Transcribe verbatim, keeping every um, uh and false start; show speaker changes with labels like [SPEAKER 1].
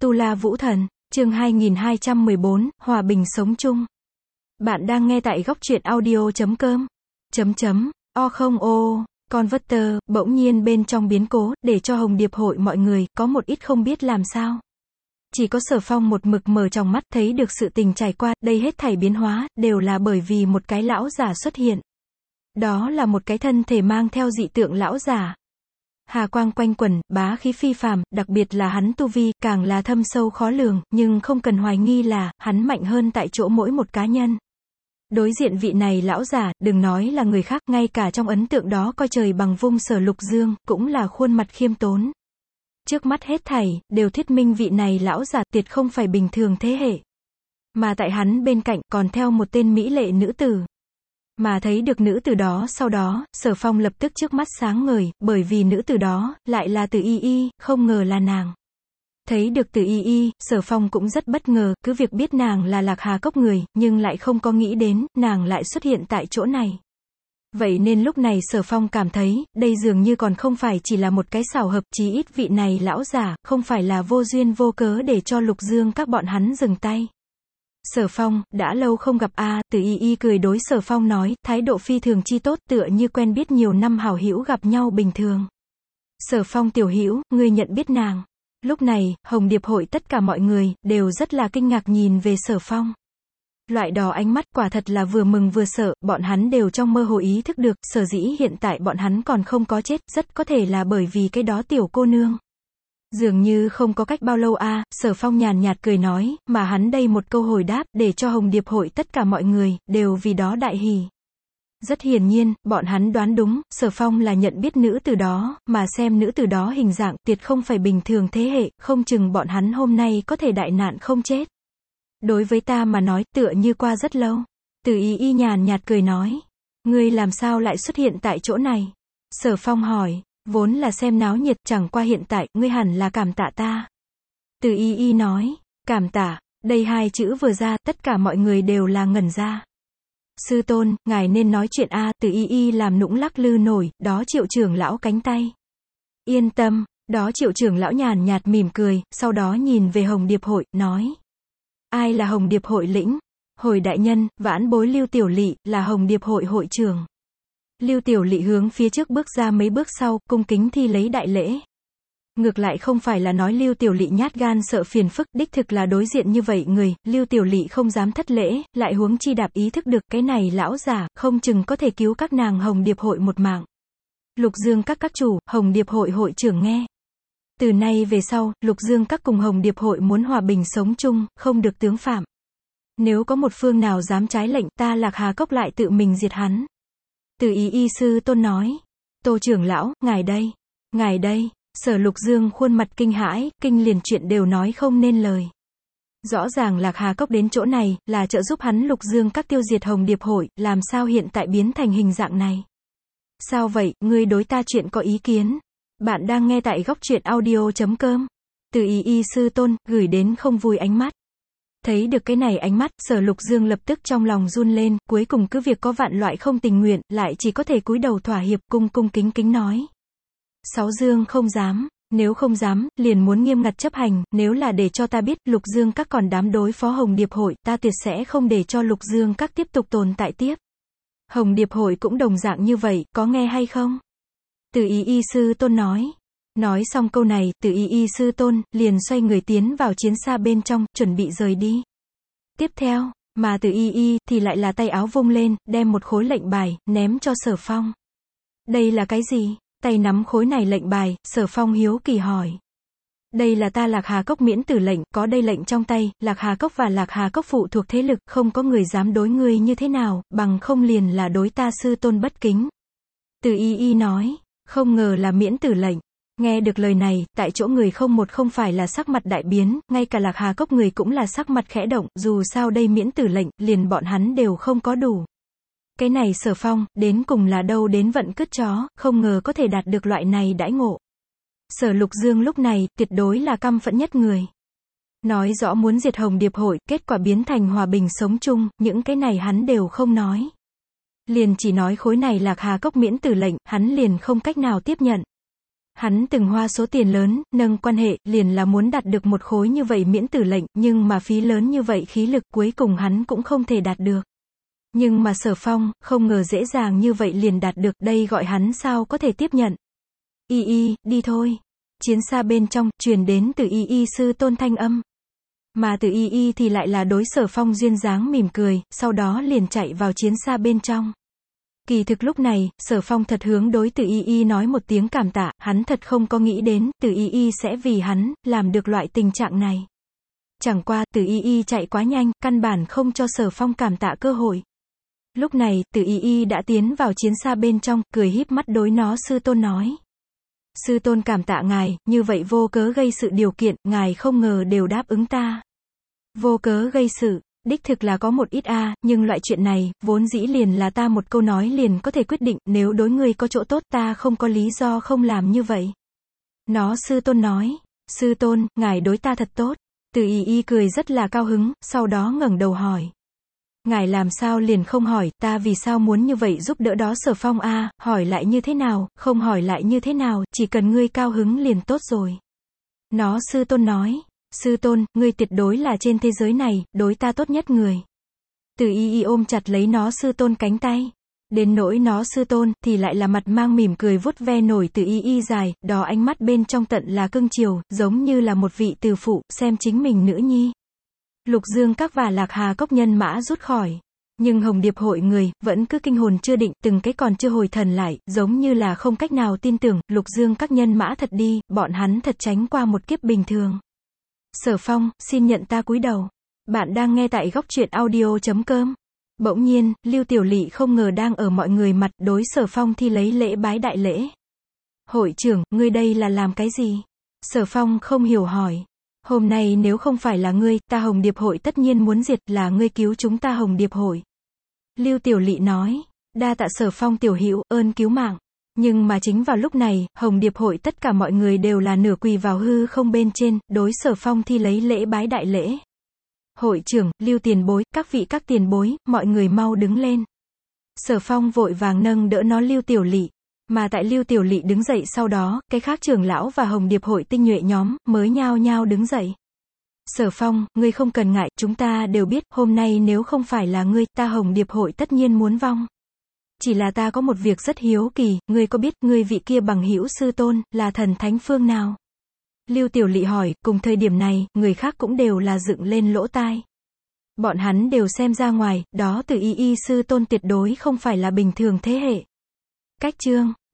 [SPEAKER 1] Tu La Vũ Thần, chương hai nghìn hai trăm mười bốn, Hòa bình sống chung. Bạn đang nghe tại góc truyện audio chấm com. Chấm chấm, o không ô, Converter, bỗng nhiên bên trong biến cố, để cho Hồng Điệp hội mọi người, có một ít không biết làm sao. Chỉ có Sở Phong một mực mở tròng mắt thấy được sự tình trải qua, đây hết thảy biến hóa, đều là bởi vì một cái lão giả xuất hiện. Đó là một cái thân thể mang theo dị tượng lão giả. Hà quang quanh quẩn, bá khí phi phàm, đặc biệt là hắn tu vi, càng là thâm sâu khó lường, nhưng không cần hoài nghi là, hắn mạnh hơn tại chỗ mỗi một cá nhân. Đối diện vị này lão giả, đừng nói là người khác, ngay cả trong ấn tượng đó coi trời bằng vung Sở Lục Dương, cũng là khuôn mặt khiêm tốn. Trước mắt hết thảy, đều thuyết minh vị này lão giả tuyệt không phải bình thường thế hệ. Mà tại hắn bên cạnh, còn theo một tên mỹ lệ nữ tử. Mà thấy được nữ tử đó sau đó, Sở Phong lập tức trước mắt sáng ngời, bởi vì nữ tử đó, lại là Từ Y Y, không ngờ là nàng. Thấy được Từ Y Y, Sở Phong cũng rất bất ngờ, cứ việc biết nàng là Lạc Hà Cốc người, nhưng lại không có nghĩ đến, nàng lại xuất hiện tại chỗ này. Vậy nên lúc này Sở Phong cảm thấy, đây dường như còn không phải chỉ là một cái xảo hợp, chí ít vị này lão giả, không phải là vô duyên vô cớ để cho Lục Dương các bọn hắn dừng tay. Sở Phong, đã lâu không gặp a, Từ Y Y cười đối Sở Phong nói, thái độ phi thường chi tốt, tựa như quen biết nhiều năm hảo hữu gặp nhau bình thường. Sở Phong tiểu hữu, ngươi nhận biết nàng. Lúc này, Hồng Điệp hội tất cả mọi người, đều rất là kinh ngạc nhìn về Sở Phong. Loại đó ánh mắt quả thật là vừa mừng vừa sợ, bọn hắn đều trong mơ hồ ý thức được, sở dĩ hiện tại bọn hắn còn không có chết, rất có thể là bởi vì cái đó tiểu cô nương. Dường như không có cách bao lâu a, à, Sở Phong nhàn nhạt cười nói, mà hắn đây một câu hồi đáp, để cho Hồng Điệp hội tất cả mọi người, đều vì đó đại hỉ. Rất hiển nhiên, bọn hắn đoán đúng, Sở Phong là nhận biết nữ tử đó, mà xem nữ tử đó hình dạng, tuyệt không phải bình thường thế hệ, không chừng bọn hắn hôm nay có thể đại nạn không chết. Đối với ta mà nói, tựa như qua rất lâu. Từ Y Y nhàn nhạt cười nói, ngươi làm sao lại xuất hiện tại chỗ này? Sở Phong hỏi. Vốn là xem náo nhiệt, chẳng qua hiện tại, ngươi hẳn là cảm tạ ta. Từ Y Y nói, cảm tạ, đây hai chữ vừa ra, tất cả mọi người đều là ngẩn ra. Sư tôn, ngài nên nói chuyện a, Từ Y Y làm nũng lắc lư nổi, đó Triệu trưởng lão cánh tay. Yên tâm, đó Triệu trưởng lão nhàn nhạt mỉm cười, sau đó nhìn về Hồng Điệp hội, nói. Ai là Hồng Điệp hội lĩnh? Hồi đại nhân, vãn bối Lưu Tiểu Lị, là Hồng Điệp hội hội trưởng. Lưu Tiểu Lị hướng phía trước bước ra mấy bước sau, cung kính thi lấy đại lễ. Ngược lại không phải là nói Lưu Tiểu Lị nhát gan sợ phiền phức, đích thực là đối diện như vậy người, Lưu Tiểu Lị không dám thất lễ, lại huống chi đạp ý thức được cái này lão giả, không chừng có thể cứu các nàng Hồng Điệp hội một mạng. Lục Dương các các chủ, Hồng Điệp hội hội trưởng nghe. Từ nay về sau, Lục Dương các cùng Hồng Điệp hội muốn hòa bình sống chung, không được tướng phạm. Nếu có một phương nào dám trái lệnh, ta Lạc Hà Cốc lại tự mình diệt hắn. Từ Y Y sư tôn nói, Tô trưởng lão, ngài đây, ngài đây, Sở Lục Dương khuôn mặt kinh hãi, kinh liền chuyện đều nói không nên lời. Rõ ràng Lạc Hà Cốc đến chỗ này, là trợ giúp hắn Lục Dương các tiêu diệt Hồng Điệp hội, làm sao hiện tại biến thành hình dạng này? Sao vậy, ngươi đối ta chuyện có ý kiến? Bạn đang nghe tại góc truyện audio chấm com. Từ Y Y sư tôn, gửi đến không vui ánh mắt. Thấy được cái này ánh mắt, Sở Lục Dương lập tức trong lòng run lên, cuối cùng cứ việc có vạn loại không tình nguyện, lại chỉ có thể cúi đầu thỏa hiệp, cung cung kính kính nói. Sáu Dương không dám, nếu không dám, liền muốn nghiêm ngặt chấp hành, nếu là để cho ta biết, Lục Dương các còn dám đối phó Hồng Điệp hội, ta tuyệt sẽ không để cho Lục Dương các tiếp tục tồn tại tiếp. Hồng Điệp hội cũng đồng dạng như vậy, có nghe hay không? Từ Y Y sư tôn nói. Nói xong câu này, Từ Y Y sư tôn, liền xoay người tiến vào chiến xa bên trong, chuẩn bị rời đi. Tiếp theo, mà Từ Y Y, thì lại là tay áo vung lên, đem một khối lệnh bài, ném cho Sở Phong. Đây là cái gì? Tay nắm khối này lệnh bài, Sở Phong hiếu kỳ hỏi. Đây là ta Lạc Hà Cốc miễn tử lệnh, có đây lệnh trong tay, Lạc Hà Cốc và Lạc Hà Cốc phụ thuộc thế lực, không có người dám đối ngươi như thế nào, bằng không liền là đối ta sư tôn bất kính. Từ Y Y nói, không ngờ là miễn tử lệnh. Nghe được lời này, tại chỗ người không một không phải là sắc mặt đại biến, ngay cả Lạc Hà Cốc người cũng là sắc mặt khẽ động, dù sao đây miễn tử lệnh, liền bọn hắn đều không có đủ. Cái này Sở Phong, đến cùng là đâu đến vận cứt chó, không ngờ có thể đạt được loại này đãi ngộ. Sở Lục Dương lúc này, tuyệt đối là căm phẫn nhất người. Nói rõ muốn diệt Hồng Điệp hội, kết quả biến thành hòa bình sống chung, những cái này hắn đều không nói. Liền chỉ nói khối này Lạc Hà Cốc miễn tử lệnh, hắn liền không cách nào tiếp nhận. Hắn từng hoa số tiền lớn, nâng quan hệ, liền là muốn đạt được một khối như vậy miễn tử lệnh, nhưng mà phí lớn như vậy khí lực cuối cùng hắn cũng không thể đạt được. Nhưng mà Sở Phong, không ngờ dễ dàng như vậy liền đạt được, đây gọi hắn sao có thể tiếp nhận. Y y, đi thôi. Chiến xa bên trong, truyền đến từ Y y sư tôn thanh âm. Mà từ Y y thì lại là đối Sở Phong duyên dáng mỉm cười, sau đó liền chạy vào chiến xa bên trong. Kỳ thực lúc này, Sở Phong thật hướng đối từ Y y nói một tiếng cảm tạ, hắn thật không có nghĩ đến, từ Y y sẽ vì hắn, làm được loại tình trạng này. Chẳng qua, từ Y y chạy quá nhanh, căn bản không cho Sở Phong cảm tạ cơ hội. Lúc này, từ Y y đã tiến vào chiến xa bên trong, cười híp mắt đối nó sư tôn nói. Sư tôn cảm tạ ngài, như vậy vô cớ gây sự điều kiện, ngài không ngờ đều đáp ứng ta. Vô cớ gây sự, đích thực là có một ít a, à, nhưng loại chuyện này, vốn dĩ liền là ta một câu nói liền có thể quyết định, nếu đối ngươi có chỗ tốt ta không có lý do không làm như vậy. Nó sư tôn nói, sư tôn, ngài đối ta thật tốt. Từ Y y cười rất là cao hứng, sau đó ngẩng đầu hỏi. Ngài làm sao liền không hỏi, ta vì sao muốn như vậy giúp đỡ đó Sở Phong a, à, hỏi lại như thế nào, không hỏi lại như thế nào, chỉ cần ngươi cao hứng liền tốt rồi. Nó sư tôn nói, sư tôn, ngươi tuyệt đối là trên thế giới này, đối ta tốt nhất người. Từ Y y ôm chặt lấy nó sư tôn cánh tay. Đến nỗi nó sư tôn, thì lại là mặt mang mỉm cười vuốt ve nổi Từ Y y dài, đó ánh mắt bên trong tận là cưng chiều, giống như là một vị từ phụ, xem chính mình nữ nhi. Lục Dương Các và Lạc Hà Cốc nhân mã rút khỏi. Nhưng Hồng Điệp hội người, vẫn cứ kinh hồn chưa định, từng cái còn chưa hồi thần lại, giống như là không cách nào tin tưởng, Lục Dương Các nhân mã thật đi, bọn hắn thật tránh qua một kiếp bình thường. Sở Phong, xin nhận ta cúi đầu. Bạn đang nghe tại góc truyện audio chấm com. Bỗng nhiên, Lưu Tiểu Lị không ngờ đang ở mọi người mặt đối Sở Phong thi lấy lễ bái đại lễ. Hội trưởng, ngươi đây là làm cái gì? Sở Phong không hiểu hỏi. Hôm nay nếu không phải là ngươi, ta Hồng Điệp hội tất nhiên muốn diệt, là ngươi cứu chúng ta Hồng Điệp hội. Lưu Tiểu Lị nói, đa tạ Sở Phong tiểu hữu, ơn cứu mạng. Nhưng mà chính vào lúc này, Hồng Điệp hội tất cả mọi người đều là nửa quỳ vào hư không bên trên, đối Sở Phong thi lấy lễ bái đại lễ. Hội trưởng, Lưu tiền bối, các vị các tiền bối, mọi người mau đứng lên. Sở Phong vội vàng nâng đỡ nó Lưu Tiểu Lị. Mà tại Lưu Tiểu Lị đứng dậy sau đó, cái khác trưởng lão và Hồng Điệp hội tinh nhuệ nhóm, mới nhao nhao đứng dậy. Sở Phong, ngươi không cần ngại, chúng ta đều biết, hôm nay nếu không phải là ngươi, ta Hồng Điệp hội tất nhiên muốn vong. Chỉ là ta có một việc rất hiếu kỳ, ngươi có biết, ngươi vị kia bằng hữu sư tôn, là thần thánh phương nào? Lưu Tiểu Lị hỏi, cùng thời điểm này, người khác cũng đều là dựng lên lỗ tai. Bọn hắn đều xem ra ngoài, đó từ Y y sư tôn tuyệt đối không phải là bình thường thế hệ. Cách chương